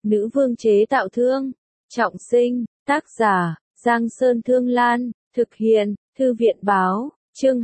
Nữ vương chế tạo thương. Trọng sinh, tác giả, Giang Sơn Thương Lan, thực hiện, Thư viện báo, chương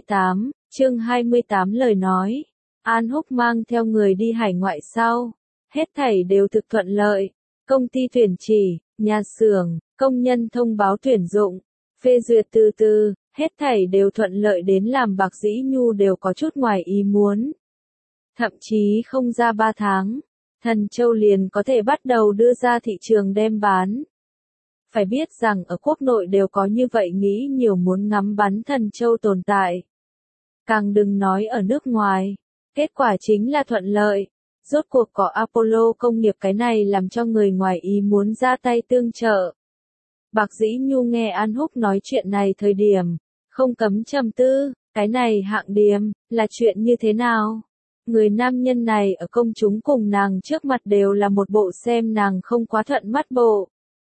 28 lời nói. An Húc mang theo người đi hải ngoại sau. Hết thảy đều thực thuận lợi. Công ty tuyển chỉ, nhà xưởng, công nhân thông báo tuyển dụng, phê duyệt từ từ, hết thảy đều thuận lợi đến làm Bạc Dĩ Nhu đều có chút ngoài ý muốn. Thậm chí không ra 3 tháng, Thần Châu liền có thể bắt đầu đưa ra thị trường đem bán. Phải biết rằng ở quốc nội đều có như vậy nghĩ nhiều muốn ngắm bắn Thần Châu tồn tại. Càng đừng nói ở nước ngoài, kết quả chính là thuận lợi. Rốt cuộc có Apollo công nghiệp cái này làm cho người ngoài ý muốn ra tay tương trợ. Bạc Dĩ Nhu nghe An Húc nói chuyện này thời điểm, không cấm trầm tư, cái này Hạng Điềm, là chuyện như thế nào? Người nam nhân này ở công chúng cùng nàng trước mặt đều là một bộ xem nàng không quá thuận mắt bộ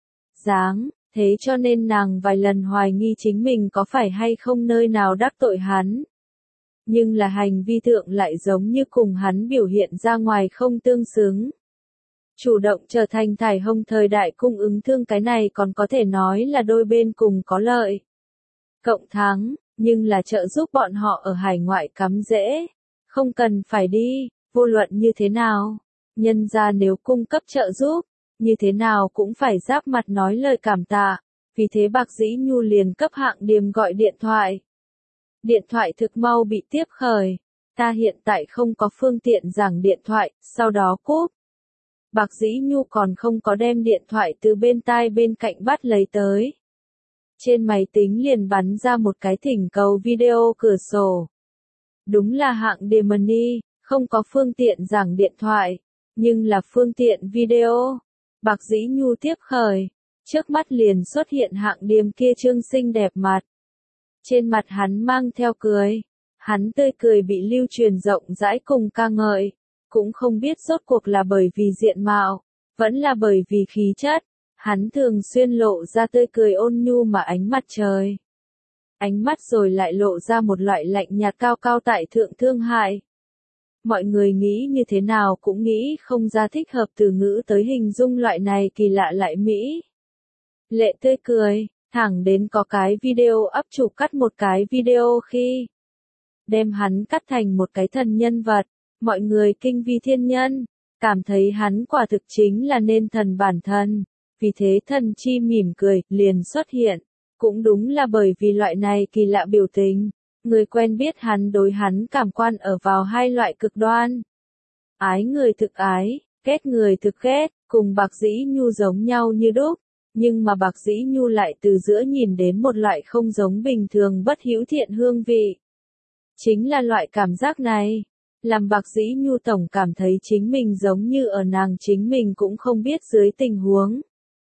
dáng, thế cho nên nàng vài lần hoài nghi chính mình có phải hay không nơi nào đắc tội hắn. Nhưng là hành vi thượng lại giống như cùng hắn biểu hiện ra ngoài không tương xứng. Chủ động trở thành thải hồng thời đại cung ứng thương cái này còn có thể nói là đôi bên cùng có lợi. Cộng thắng, nhưng là trợ giúp bọn họ ở hải ngoại cắm rễ. Không cần phải đi, vô luận như thế nào. Nhân ra nếu cung cấp trợ giúp, như thế nào cũng phải giáp mặt nói lời cảm tạ. Vì thế Bạc Dĩ Nhu liền cấp Hạng Điềm gọi điện thoại. Điện thoại thực mau bị tiếp khởi. Ta hiện tại không có phương tiện giảng điện thoại, sau đó cúp. Bạc Dĩ Nhu còn không có đem điện thoại từ bên tai bên cạnh bắt lấy tới. Trên máy tính liền bắn ra một cái thỉnh cầu video cửa sổ. Đúng là Hạng Điềm không có phương tiện giảng điện thoại, nhưng là phương tiện video. Bạc Dĩ Nhu tiếp khởi, trước mắt liền xuất hiện Hạng Điềm kia trương xinh đẹp mặt. Trên mặt hắn mang theo cười, hắn tươi cười bị lưu truyền rộng rãi cùng ca ngợi, cũng không biết rốt cuộc là bởi vì diện mạo, vẫn là bởi vì khí chất, hắn thường xuyên lộ ra tươi cười ôn nhu mà ánh mặt trời. Ánh mắt rồi lại lộ ra một loại lạnh nhạt cao cao tại thượng thương hại. Mọi người nghĩ như thế nào cũng nghĩ không ra thích hợp từ ngữ tới hình dung loại này kỳ lạ lại mỹ. Lệ tươi cười, thẳng đến có cái video ấp chụp cắt một cái video khi đem hắn cắt thành một cái thần nhân vật, mọi người kinh vi thiên nhân, cảm thấy hắn quả thực chính là nên thần bản thân, vì thế thần chi mỉm cười liền xuất hiện. Cũng đúng là bởi vì loại này kỳ lạ biểu tình, người quen biết hắn đối hắn cảm quan ở vào hai loại cực đoan. Ái người thực ái, ghét người thực ghét, cùng Bạc Dĩ Nhu giống nhau như đúc, nhưng mà Bạc Dĩ Nhu lại từ giữa nhìn đến một loại không giống bình thường bất hữu thiện hương vị. Chính là loại cảm giác này, làm Bạc Dĩ Nhu tổng cảm thấy chính mình giống như ở nàng chính mình cũng không biết dưới tình huống.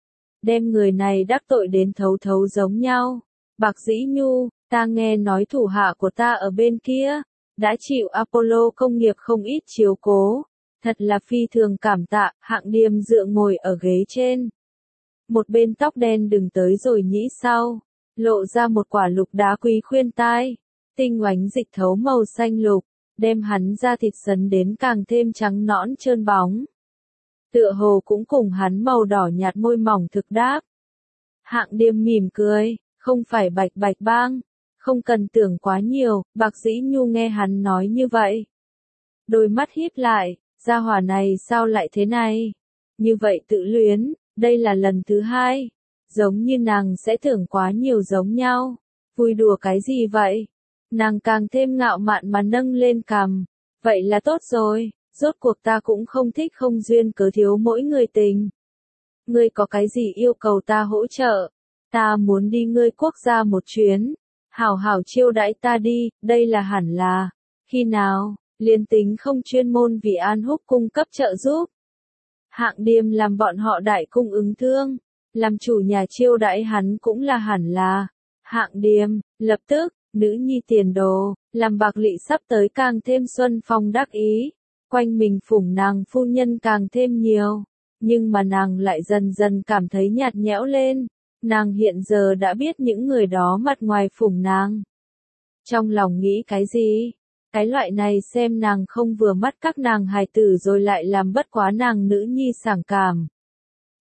Đem người này đắc tội đến thấu thấu giống nhau. Bạc Dĩ Nhu, ta nghe nói thủ hạ của ta ở bên kia, đã chịu Apollo công nghiệp không ít chiếu cố. Thật là phi thường cảm tạ. Hạng Điềm dựa ngồi ở ghế trên. Một bên tóc đen đừng tới rồi nhĩ sau, lộ ra một quả lục đá quý khuyên tai. Tinh oánh dịch thấu màu xanh lục, đem hắn da thịt sấn đến càng thêm trắng nõn trơn bóng. Tựa hồ cũng cùng hắn màu đỏ nhạt môi mỏng thực đáp. Hạng Điềm mỉm cười, không phải bạch bạch bang, không cần tưởng quá nhiều. Bạc Dĩ Nhu nghe hắn nói như vậy, đôi mắt híp lại, gia hỏa này sao lại thế này? Như vậy tự luyến, đây là lần thứ hai, giống như nàng sẽ tưởng quá nhiều giống nhau. Vui đùa cái gì vậy? Nàng càng thêm ngạo mạn mà nâng lên cằm, vậy là tốt rồi. Rốt cuộc ta cũng không thích không duyên cớ thiếu mỗi người tình. Ngươi có cái gì yêu cầu ta hỗ trợ? Ta muốn đi ngươi quốc gia một chuyến. Hảo hảo chiêu đãi ta đi, đây là hẳn là. Khi nào, liên tính không chuyên môn vì An Húc cung cấp trợ giúp. Hạng Điềm làm bọn họ đại cung ứng thương. Làm chủ nhà chiêu đãi hắn cũng là hẳn là. Hạng Điềm, lập tức, nữ nhi tiền đồ, làm Bạc Lị sắp tới càng thêm xuân phong đắc ý. Quanh mình phủng nàng phu nhân càng thêm nhiều, nhưng mà nàng lại dần dần cảm thấy nhạt nhẽo lên. Nàng hiện giờ đã biết những người đó mặt ngoài phủng nàng. Trong lòng nghĩ cái gì? Cái loại này xem nàng không vừa mắt các nàng hài tử rồi lại làm bất quá nàng nữ nhi sảng cảm.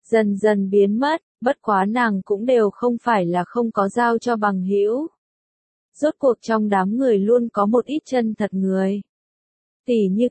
dần dần biến mất, bất quá nàng cũng đều không phải là không có giao cho bằng hữu. Rốt cuộc trong đám người luôn có một ít chân thật người. Tỉ như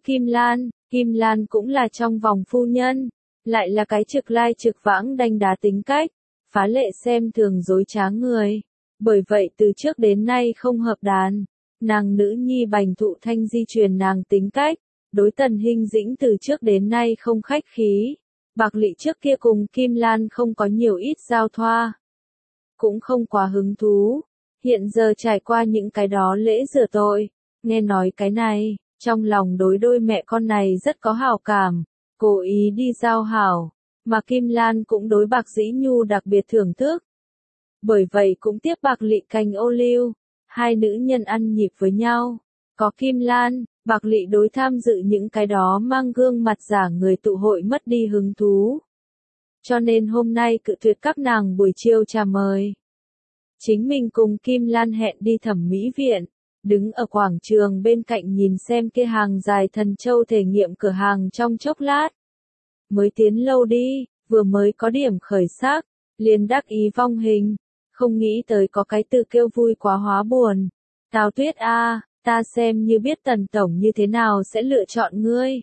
Kim Lan cũng là trong vòng phu nhân, lại là cái trực lai trực vãng đanh đá tính cách, phá lệ xem thường dối trá người. Bởi vậy từ trước đến nay không hợp đàn, nàng nữ nhi Bành Thụ Thanh di truyền nàng tính cách, đối Tần Hinh Dĩnh từ trước đến nay không khách khí. Bạc Lị trước kia cùng Kim Lan không có nhiều ít giao thoa, cũng không quá hứng thú, hiện giờ trải qua những cái đó lễ rửa tội, nghe nói cái này, trong lòng đối đôi mẹ con này rất có hảo cảm, cố ý đi giao hảo, mà Kim Lan cũng đối Bạc Dĩ Nhu đặc biệt thưởng thức. Bởi vậy cũng tiếp Bạc Lị cành ô liu, hai nữ nhân ăn nhịp với nhau, có Kim Lan, Bạc Lị đối tham dự những cái đó mang gương mặt giả người tụ hội mất đi hứng thú. Cho nên hôm nay cự tuyệt các nàng buổi chiều trà mời. Chính mình cùng Kim Lan hẹn đi thẩm mỹ viện, đứng ở quảng trường bên cạnh nhìn xem kia hàng dài Thần Châu thể nghiệm cửa hàng trong chốc lát. Mới tiến lâu đi, vừa mới có điểm khởi sắc, liền đắc ý vong hình, không nghĩ tới có cái từ kêu vui quá hóa buồn. Tào Tuyết a, ta xem như biết Tần Tổng như thế nào sẽ lựa chọn ngươi.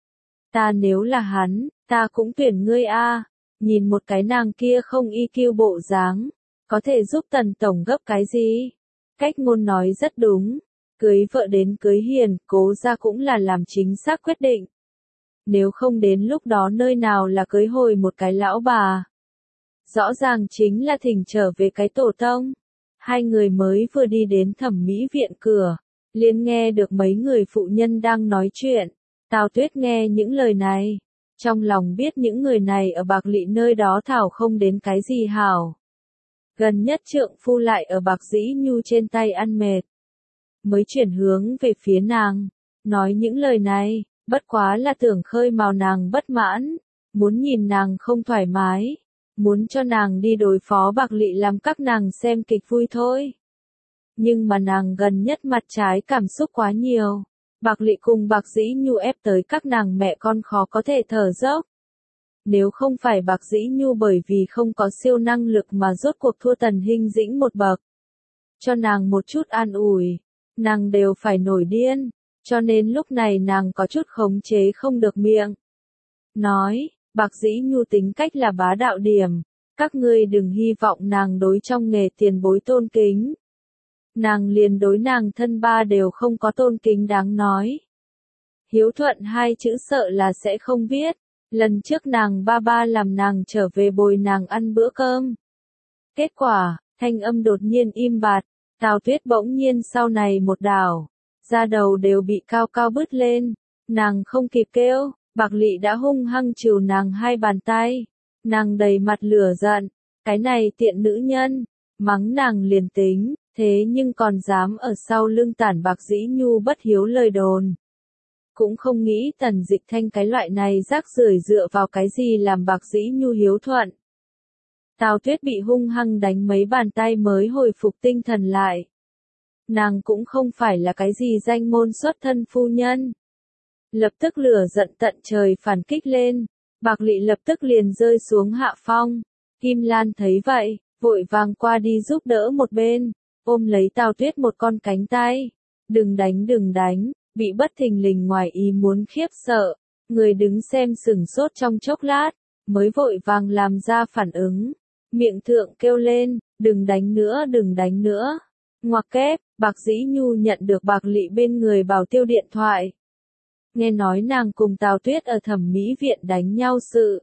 Ta nếu là hắn, ta cũng tuyển ngươi a. Nhìn một cái nàng kia không EQ bộ dáng, có thể giúp Tần Tổng gấp cái gì? Cách ngôn nói rất đúng, cưới vợ đến cưới hiền, Cố gia cũng là làm chính xác quyết định. Nếu không đến lúc đó nơi nào là cưới hồi một cái lão bà. Rõ ràng chính là thỉnh trở về cái tổ tông. Hai người mới vừa đi đến thẩm mỹ viện cửa, liền nghe được mấy người phụ nhân đang nói chuyện. Tào Tuyết nghe những lời này, trong lòng biết những người này ở Bạc Lị nơi đó thảo không đến cái gì hảo. Gần nhất trượng phu lại ở Bạc Dĩ Nhu trên tay ăn mệt. Mới chuyển hướng về phía nàng, nói những lời này, bất quá là tưởng khơi mào nàng bất mãn, muốn nhìn nàng không thoải mái, muốn cho nàng đi đối phó Bạc Lị làm các nàng xem kịch vui thôi. Nhưng mà nàng gần nhất mặt trái cảm xúc quá nhiều, Bạc Lị cùng Bạc Dĩ Nhu ép tới các nàng mẹ con khó có thể thở dốc. Nếu không phải Bạc Dĩ Nhu bởi vì không có siêu năng lực mà rốt cuộc thua Tần Hinh Dĩnh một bậc, cho nàng một chút an ủi, nàng đều phải nổi điên, cho nên lúc này nàng có chút khống chế không được miệng. Nói, Bạc Dĩ Nhu tính cách là bá đạo điểm, các ngươi đừng hy vọng nàng đối trong nghề tiền bối tôn kính. Nàng liền đối nàng thân ba đều không có tôn kính đáng nói. Hiếu thuận hai chữ sợ là sẽ không viết, lần trước nàng ba làm nàng trở về bồi nàng ăn bữa cơm. Kết quả, thanh âm đột nhiên im bặt, Tào Tuyết bỗng nhiên sau này một đảo, da đầu đều bị cao cao bứt lên, nàng không kịp kêu, Bạc Lị đã hung hăng trừ nàng hai bàn tay, nàng đầy mặt lửa giận, cái này tiện nữ nhân, mắng nàng liền tính, thế nhưng còn dám ở sau lưng tản Bạc Dĩ Nhu bất hiếu lời đồn. Cũng không nghĩ Tần Dịch Thanh cái loại này rác rưởi dựa vào cái gì làm Bạc Dĩ Nhu hiếu thuận. Tào Tuyết bị hung hăng đánh mấy bàn tay mới hồi phục tinh thần lại. Nàng cũng không phải là cái gì danh môn xuất thân phu nhân. Lập tức lửa giận tận trời phản kích lên, Bạc Lị lập tức liền rơi xuống hạ phong. Kim Lan thấy vậy, vội vàng qua đi giúp đỡ một bên, ôm lấy Tào Tuyết một con cánh tay. Đừng đánh, bị bất thình lình ngoài ý muốn khiếp sợ, người đứng xem sửng sốt trong chốc lát, mới vội vàng làm ra phản ứng. Miệng thượng kêu lên, đừng đánh nữa. Ngoặc kép, Bạc Dĩ Nhu nhận được Bạc Lị bên người bảo tiêu điện thoại. Nghe nói nàng cùng Tào Tuyết ở thẩm mỹ viện đánh nhau sự.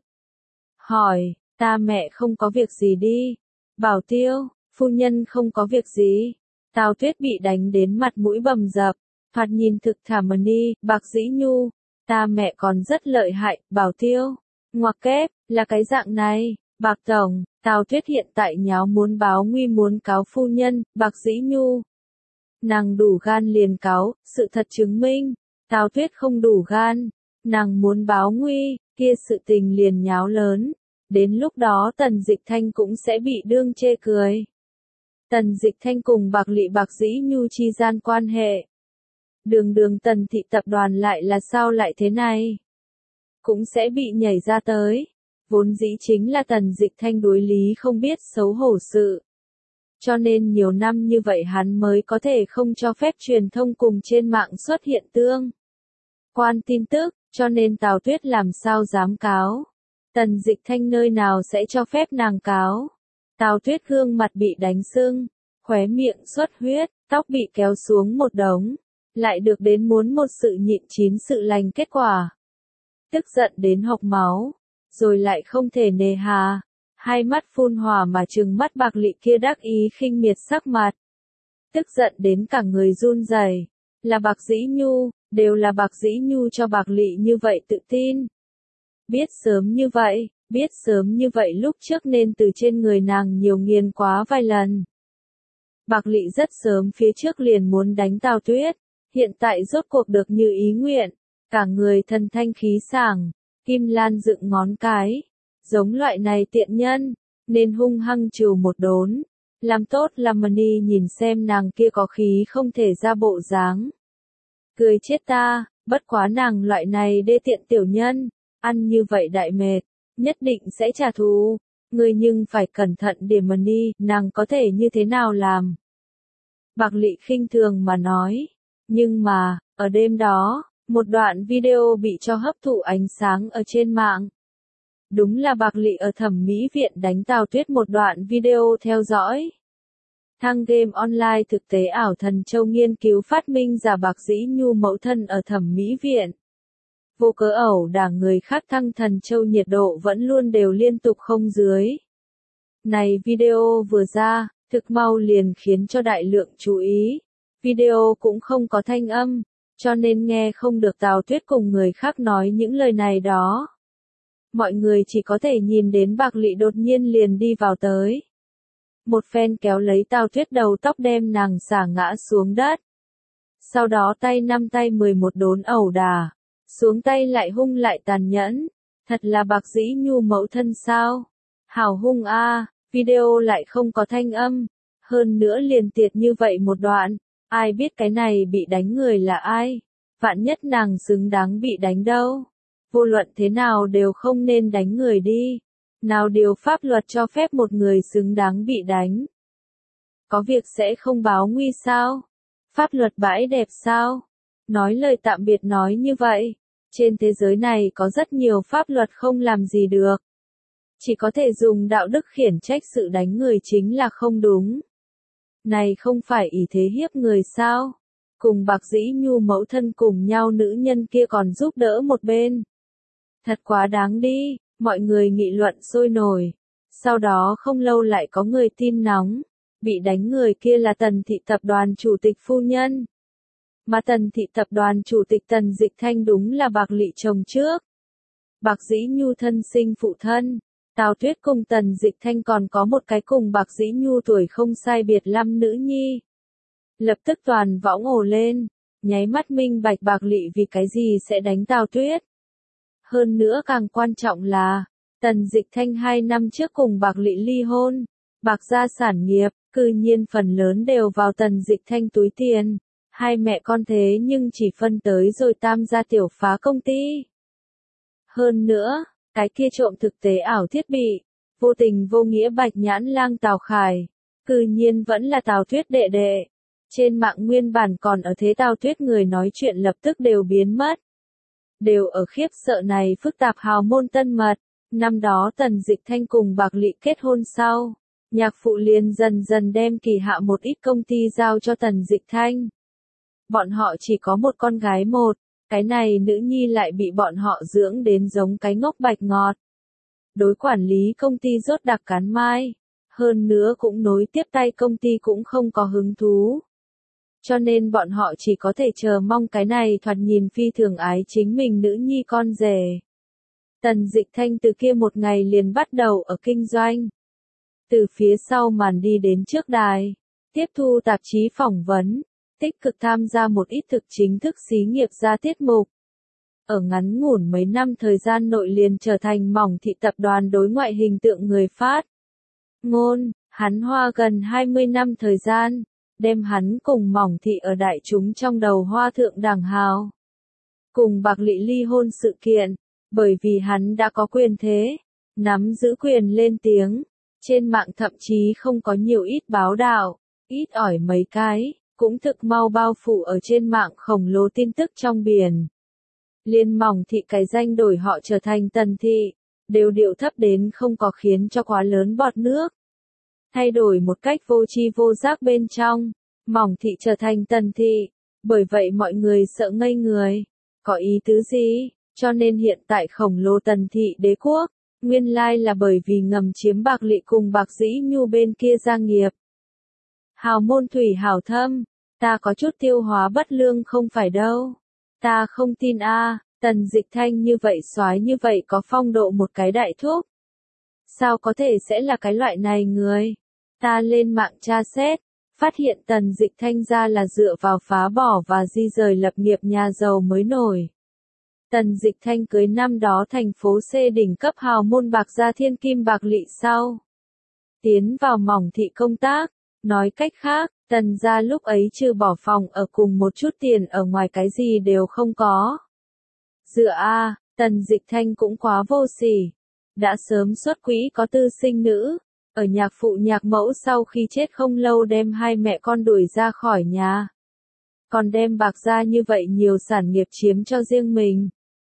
Hỏi, ta mẹ không có việc gì đi. Bảo tiêu, phu nhân không có việc gì. Tào Tuyết bị đánh đến mặt mũi bầm dập, thoạt nhìn thực thảm đi. Bạc Dĩ Nhu, ta mẹ còn rất lợi hại. Bảo tiêu, ngoặc kép, là cái dạng này. Bạc Tổng, Tào Tuyết hiện tại nháo muốn báo nguy muốn cáo phu nhân. Bạc Dĩ Nhu, nàng đủ gan liền cáo, sự thật chứng minh, Tào Tuyết không đủ gan, nàng muốn báo nguy, kia sự tình liền nháo lớn, đến lúc đó Tần Dịch Thanh cũng sẽ bị đương chê cười. Tần Dịch Thanh cùng Bạc Lị Bạc Dĩ Nhu chi gian quan hệ. Đường Tần thị tập đoàn lại là sao lại thế này? Cũng sẽ bị nhảy ra tới. Vốn dĩ chính là Tần Dịch Thanh đối lý không biết xấu hổ sự. Cho nên nhiều năm như vậy hắn mới có thể không cho phép truyền thông cùng trên mạng xuất hiện tương quan tin tức, cho nên Tào Tuyết làm sao dám cáo. Tần Dịch Thanh nơi nào sẽ cho phép nàng cáo. Tào Tuyết gương mặt bị đánh sưng, khóe miệng xuất huyết, tóc bị kéo xuống một đống, lại được đến muốn một sự nhịn chín sự lành kết quả. Tức giận đến hộc máu, rồi lại không thể nề hà, hai mắt phun hỏa mà trừng mắt Bạc Lị kia đắc ý khinh miệt sắc mặt. Tức giận đến cả người run rẩy, là Bạc Dĩ Nhu, đều là Bạc Dĩ Nhu cho Bạc Lị như vậy tự tin. Biết sớm như vậy lúc trước nên từ trên người nàng nhiều nghiền quá vài lần. Bạc Lị rất sớm phía trước liền muốn đánh Tào Tuyết, hiện tại rốt cuộc được như ý nguyện, cả người thần thanh khí sảng, Kim Lan dựng ngón cái, giống loại này tiện nhân, nên hung hăng trừ một đốn, làm tốt làm mani nhìn xem nàng kia có khí không thể ra bộ dáng. Cười chết ta, bất quá nàng loại này đê tiện tiểu nhân, ăn như vậy đại mệt, nhất định sẽ trả thù, ngươi nhưng phải cẩn thận điểm mani, nàng có thể như thế nào làm. Bạc Lị khinh thường mà nói, nhưng mà, ở đêm đó, một đoạn video bị cho hấp thụ ánh sáng ở trên mạng. Đúng là Bạc Lị ở thẩm mỹ viện đánh Tào Tuyết một đoạn video theo dõi. Thăng game online thực tế ảo Thần Châu nghiên cứu phát minh giả Bạc Dĩ Nhu mẫu thân ở thẩm mỹ viện. Vô cớ ẩu đả người khác thăng Thần Châu nhiệt độ vẫn luôn đều liên tục không dưới. Này video vừa ra, thực mau liền khiến cho đại lượng chú ý. Video cũng không có thanh âm, cho nên nghe không được Tào Tuyết cùng người khác nói những lời này đó. Mọi người chỉ có thể nhìn đến Bạc Lị đột nhiên liền đi vào tới. Một phen kéo lấy Tào Tuyết đầu tóc đem nàng xả ngã xuống đất. Sau đó tay 5 tay 11 đốn ẩu đả. Xuống tay lại hung lại tàn nhẫn. Thật là Bạc Dĩ Nhu mẫu thân sao? Hảo hung a, video lại không có thanh âm. Hơn nữa liền tiệt như vậy một đoạn. Ai biết cái này bị đánh người là ai? Vạn nhất nàng xứng đáng bị đánh đâu. Vô luận thế nào đều không nên đánh người đi. Nào điều pháp luật cho phép một người xứng đáng bị đánh. Có việc sẽ không báo nguy sao? Pháp luật bãi đẹp sao? Nói lời tạm biệt nói như vậy. Trên thế giới này có rất nhiều pháp luật không làm gì được. Chỉ có thể dùng đạo đức khiển trách sự đánh người chính là không đúng. Này không phải ỷ thế hiếp người sao? Cùng Bạc Dĩ Nhu mẫu thân cùng nhau nữ nhân kia còn giúp đỡ một bên. Thật quá đáng đi, mọi người nghị luận sôi nổi. Sau đó không lâu lại có người tin nóng, bị đánh người kia là Tần Thị Tập đoàn Chủ tịch phu nhân. Mà Tần Thị Tập đoàn Chủ tịch Tần Dịch Thanh đúng là Bạc Lị chồng trước. Bạc Dĩ Nhu thân sinh phụ thân, Tào Tuyết cùng Tần Dịch Thanh còn có một cái cùng Bạc Dĩ Nhu tuổi không sai biệt lắm nữ nhi. Lập tức toàn võng ồ lên, nháy mắt minh bạch Bạc Lị vì cái gì sẽ đánh Tào Tuyết. Hơn nữa càng quan trọng là, Tần Dịch Thanh 2 năm trước cùng Bạc Lị ly hôn, Bạc gia sản nghiệp, cư nhiên phần lớn đều vào Tần Dịch Thanh túi tiền. Hai mẹ con thế nhưng chỉ phân tới rồi tam gia tiểu phá công ty. Hơn nữa, cái kia trộm thực tế ảo thiết bị, vô tình vô nghĩa bạch nhãn lang Tào Khải, cư nhiên vẫn là Tào Tuyết đệ đệ. Trên mạng nguyên bản còn ở thế Tào Tuyết người nói chuyện lập tức đều biến mất. Đều ở khiếp sợ này phức tạp hào môn tân mật, năm đó Tần Dịch Thanh cùng Bạc Lị kết hôn sau, nhạc phụ liền dần dần đem kỳ hạ một ít công ty giao cho Tần Dịch Thanh. Bọn họ chỉ có một con gái một, cái này nữ nhi lại bị bọn họ dưỡng đến giống cái ngốc bạch ngọt. Đối quản lý công ty rốt đặc cán mai, hơn nữa cũng nối tiếp tay công ty cũng không có hứng thú. Cho nên bọn họ chỉ có thể chờ mong cái này thoạt nhìn phi thường ái chính mình nữ nhi con rể. Tần Dịch Thanh từ kia một ngày liền bắt đầu ở kinh doanh. Từ phía sau màn đi đến trước đài, tiếp thu tạp chí phỏng vấn, tích cực tham gia một ít thực chính thức xí nghiệp ra tiết mục. Ở ngắn ngủn mấy năm thời gian nội liền trở thành Mỏng Thị tập đoàn đối ngoại hình tượng người phát ngôn, hắn hoa gần 20 năm thời gian, đem hắn cùng Mỏng Thị ở đại chúng trong đầu hoa thượng đẳng hào. Cùng Bạc Lị ly hôn sự kiện, bởi vì hắn đã có quyền thế, nắm giữ quyền lên tiếng. Trên mạng thậm chí không có nhiều ít báo đạo, ít ỏi mấy cái, cũng thực mau bao phủ ở trên mạng khổng lồ tin tức trong biển. Liên Mỏng Thị cái danh đổi họ trở thành Tần Thị, đều điệu thấp đến không có khiến cho quá lớn bọt nước. Thay đổi một cách vô tri vô giác bên trong, Mỏng Thị trở thành Tần Thị, bởi vậy mọi người sợ ngây người. Có ý tứ gì? Cho nên hiện tại khổng lồ Tần Thị đế quốc, nguyên lai là bởi vì ngầm chiếm Bạc Lị cùng Bạc Dĩ Nhu bên kia gia nghiệp. Hào môn thủy hảo thâm, ta có chút tiêu hóa bất lương không phải đâu. Ta không tin a, Tần Dịch Thanh như vậy soái như vậy có phong độ một cái đại thúc. Sao có thể sẽ là cái loại này người? Ta lên mạng tra xét, phát hiện Tần Dịch Thanh ra là dựa vào phá bỏ và di rời lập nghiệp nhà giàu mới nổi. Tần Dịch Thanh cưới năm đó thành phố C đỉnh cấp hào môn Bạc gia thiên kim Bạc Lị sau. Tiến vào Mỏng Thị công tác, nói cách khác, Tần gia lúc ấy trừ bỏ phòng ở cùng một chút tiền ở ngoài cái gì đều không có. Dựa a, Tần Dịch Thanh cũng quá vô sỉ. Đã sớm xuất quỹ có tư sinh nữ, ở nhạc phụ nhạc mẫu sau khi chết không lâu đem hai mẹ con đuổi ra khỏi nhà. Còn đem Bạc gia như vậy nhiều sản nghiệp chiếm cho riêng mình.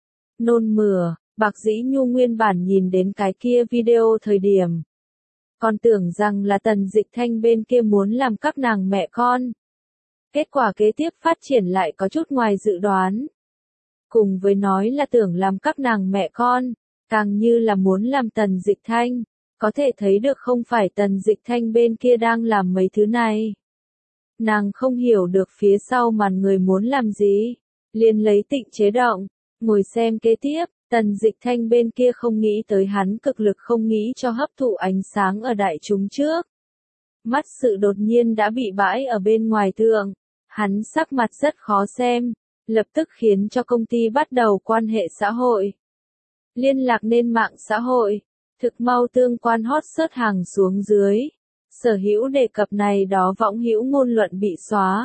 Nôn mửa, Bạc Dĩ Nhu nguyên bản nhìn đến cái kia video thời điểm. Còn tưởng rằng là Tần Dịch Thanh bên kia muốn làm các nàng mẹ con. Kết quả kế tiếp phát triển lại có chút ngoài dự đoán. Cùng với nói là tưởng làm các nàng mẹ con, càng như là muốn làm Tần Dịch Thanh. Có thể thấy được không phải Tần Dịch Thanh bên kia đang làm mấy thứ này. Nàng không hiểu được phía sau màn người muốn làm gì. Liền lấy Tịnh chế động, ngồi xem kế tiếp. Tần Dịch Thanh bên kia không nghĩ tới hắn cực lực không nghĩ cho hấp thụ ánh sáng ở đại chúng trước. Mắt sự đột nhiên đã bị bãi ở bên ngoài tường. Hắn sắc mặt rất khó xem, lập tức khiến cho công ty bắt đầu quan hệ xã hội. Liên lạc lên mạng xã hội, thực mau tương quan hot search hàng xuống dưới. Sở hữu đề cập này đó võng hữu ngôn luận bị xóa.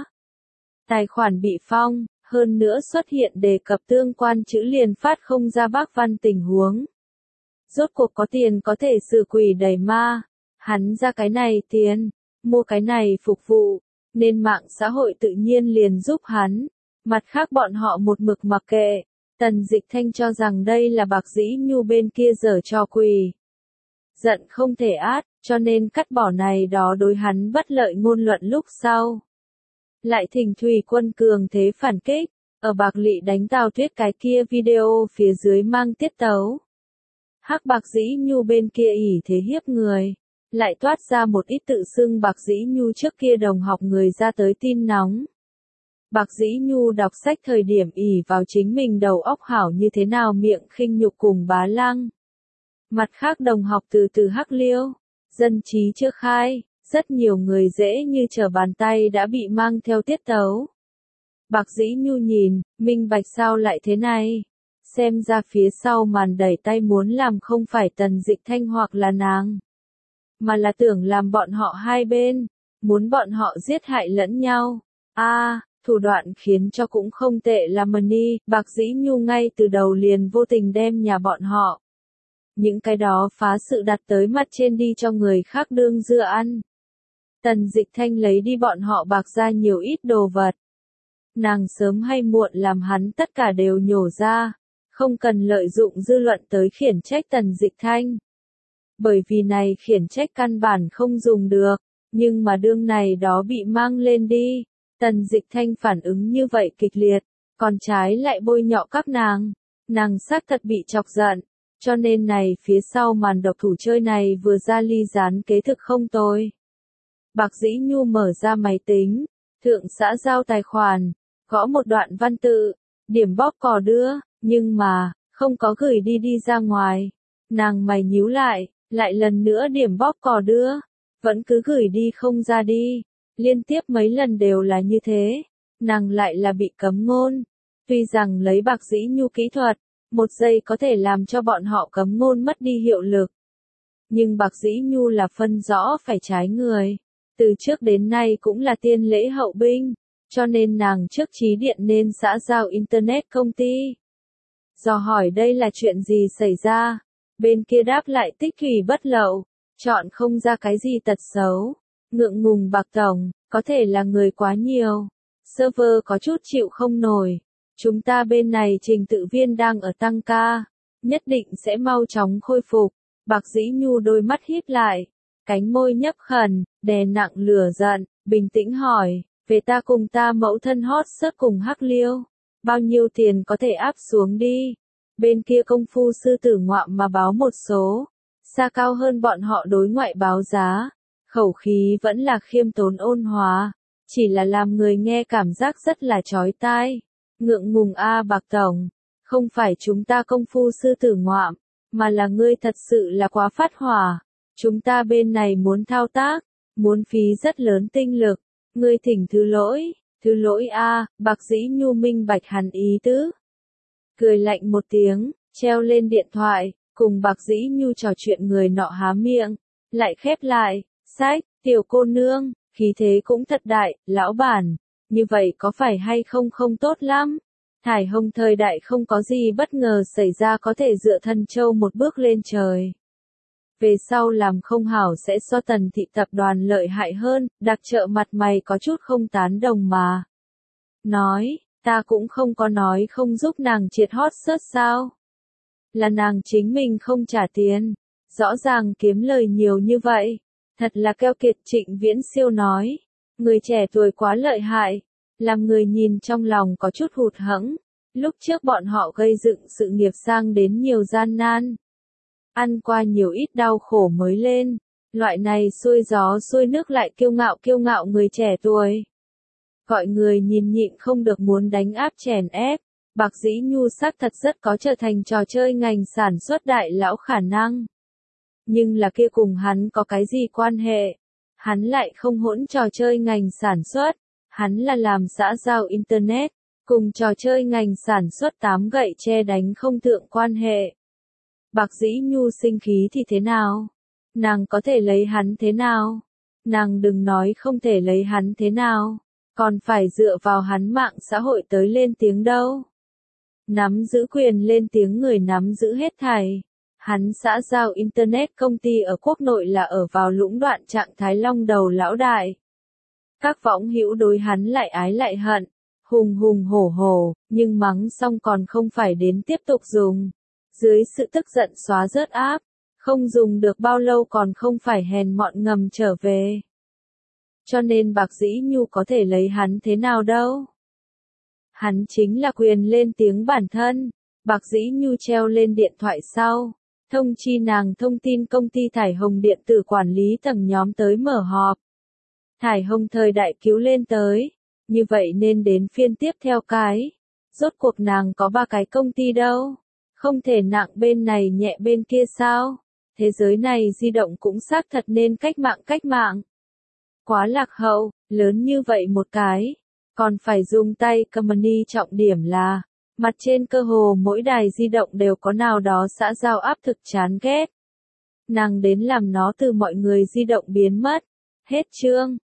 Tài khoản bị phong. Hơn nữa xuất hiện đề cập tương quan chữ liền phát không ra bác văn tình huống. Rốt cuộc có tiền có thể xử quỷ đẩy ma. Hắn ra cái này tiền, mua cái này phục vụ, nên mạng xã hội tự nhiên liền giúp hắn. Mặt khác bọn họ một mực mặc kệ. Tần Dịch Thanh cho rằng đây là Bạc Dĩ Nhu bên kia giở trò quỷ. Giận không thể át, cho nên cắt bỏ này đó đối hắn bất lợi ngôn luận lúc sau. Lại thỉnh Thủy Quân cường thế phản kích, ở Bạc Lị đánh Tào Tuyết cái kia video phía dưới mang tiết tấu. Hắc Bạc Dĩ Nhu bên kia ỷ thế hiếp người, lại toát ra một ít tự xưng Bạc Dĩ Nhu trước kia đồng học người ra tới tin nóng. Bạc Dĩ Nhu đọc sách thời điểm ỷ vào chính mình đầu óc hảo như thế nào miệng khinh nhục cùng Bá Lăng. Mặt khác đồng học từ hắc liêu, dân trí chưa khai. Rất nhiều người dễ như trở bàn tay đã bị mang theo tiết tấu. Bạc Dĩ Nhu nhìn, minh bạch sao lại thế này? Xem ra phía sau màn đẩy tay muốn làm không phải Tần Dịch Thanh hoặc là nàng, mà là tưởng làm bọn họ hai bên, muốn bọn họ giết hại lẫn nhau. Thủ đoạn khiến cho cũng không tệ là Money, Bạc Dĩ Nhu ngay từ đầu liền vô tình đem nhà bọn họ. Những cái đó phá sự đặt tới mặt trên đi cho người khác đương dưa ăn. Tần Dịch Thanh lấy đi bọn họ Bạc ra nhiều ít đồ vật. Nàng sớm hay muộn làm hắn tất cả đều nhổ ra, không cần lợi dụng dư luận tới khiển trách Tần Dịch Thanh. Bởi vì này khiển trách căn bản không dùng được, nhưng mà đương này đó bị mang lên đi. Tần Dịch Thanh phản ứng như vậy kịch liệt, còn trái lại bôi nhọ các nàng xác thật bị chọc giận, cho nên này phía sau màn độc thủ chơi này vừa ra ly gián kế thực không tồi. Bạc Dĩ Nhu mở ra máy tính, thượng xã giao tài khoản, gõ một đoạn văn tự, điểm bóp cò đưa, nhưng mà, không có gửi đi ra ngoài. Nàng mày nhíu lại lần nữa điểm bóp cò đưa, vẫn cứ gửi đi không ra đi. Liên tiếp mấy lần đều là như thế, nàng lại là bị cấm ngôn. Tuy rằng lấy Bạc Dĩ Nhu kỹ thuật, một giây có thể làm cho bọn họ cấm ngôn mất đi hiệu lực. Nhưng Bạc Dĩ Nhu là phân rõ phải trái người. Từ trước đến nay cũng là tiên lễ hậu binh, cho nên nàng trước trí điện nên xã giao Internet công ty. Dò hỏi đây là chuyện gì xảy ra, Bên kia đáp lại tích thủy bất lậu, chọn không ra cái gì tật xấu. Ngượng ngùng Bạc Tổng, có thể là người quá nhiều. Server có chút chịu không nổi. Chúng ta bên này trình tự viên đang ở tăng ca. Nhất định sẽ mau chóng khôi phục. Bạc Dĩ Nhu đôi mắt híp lại. Cánh môi nhấp khẩn, đè nặng lửa giận, bình tĩnh hỏi. Về ta cùng ta mẫu thân hot search cùng Hắc Liêu. Bao nhiêu tiền có thể áp xuống đi. Bên kia công phu sư tử ngoạm mà báo một số. Xa cao hơn bọn họ đối ngoại báo giá. Khẩu khí vẫn là khiêm tốn ôn hòa. Chỉ là làm người nghe cảm giác rất là chói tai. Ngượng ngùng a Bạc Tổng. Không phải chúng ta công phu sư tử ngoạm. Mà là ngươi thật sự là quá phát hỏa. Chúng ta bên này muốn thao tác. Muốn phí rất lớn tinh lực. Ngươi thỉnh thứ lỗi a. Bạc Dĩ Nhu minh bạch hắn ý tứ. Cười lạnh một tiếng, treo lên điện thoại, cùng Bạc Dĩ Nhu trò chuyện người nọ há miệng, lại khép lại, sách, tiểu cô nương, khí thế cũng thật đại, lão bản, như vậy có phải hay không không tốt lắm. Thải Hồng thời đại không có gì bất ngờ xảy ra có thể dựa Thần Châu một bước lên trời. Về sau làm không hảo sẽ so Tần thị tập đoàn lợi hại hơn, đặc trợ mặt mày có chút không tán đồng mà. Nói, ta cũng không có nói không giúp nàng triệt hot search sao. Là nàng chính mình không trả tiền. Rõ ràng kiếm lời nhiều như vậy. Thật là keo kiệt. Trịnh Viễn Siêu nói. Người trẻ tuổi quá lợi hại. Làm người nhìn trong lòng có chút hụt hẫng. Lúc trước bọn họ gây dựng sự nghiệp sang đến nhiều gian nan. Ăn qua nhiều ít đau khổ mới lên. Loại này xuôi gió xuôi nước lại kiêu ngạo người trẻ tuổi. Gọi người nhìn nhịn không được muốn đánh áp chèn ép. Bạc Dĩ Nhu xác thật rất có trở thành trò chơi ngành sản xuất đại lão khả năng. Nhưng là kia cùng hắn có cái gì quan hệ? Hắn lại không hỗn trò chơi ngành sản xuất. Hắn là làm xã giao Internet. Cùng trò chơi ngành sản xuất 8 gậy che đánh không thượng quan hệ. Bạc Dĩ Nhu sinh khí thì thế nào? Nàng có thể lấy hắn thế nào? Nàng đừng nói không thể lấy hắn thế nào. Còn phải dựa vào hắn mạng xã hội tới lên tiếng đâu. Nắm giữ quyền lên tiếng người nắm giữ hết thảy. Hắn xã giao Internet công ty ở quốc nội là ở vào lũng đoạn trạng thái long đầu lão đại. Các võng hữu đối hắn lại ái lại hận. Hùng hùng hổ hổ, nhưng mắng xong còn không phải đến tiếp tục dùng. Dưới sự tức giận xóa rớt áp. Không dùng được bao lâu còn không phải hèn mọn ngầm trở về. Cho nên Bạc Dĩ Nhu có thể lấy hắn thế nào đâu. Hắn chính là quyền lên tiếng bản thân. Bạc Dĩ Nhu treo lên điện thoại sau. Thông chi nàng thông tin công ty Thải Hồng điện tử quản lý tầng nhóm tới mở họp. Thải Hồng thời đại cứu lên tới. Như vậy nên đến phiên tiếp theo cái. Rốt cuộc nàng có 3 cái công ty đâu. Không thể nặng bên này nhẹ bên kia sao. Thế giới này di động cũng xác thật nên cách mạng. Quá lạc hậu, lớn như vậy một cái. Còn phải dùng tay company trọng điểm là, mặt trên cơ hồ mỗi đài di động đều có nào đó xã giao áp thực chán ghét. Nàng đến làm nó từ mọi người di động biến mất. Hết chương.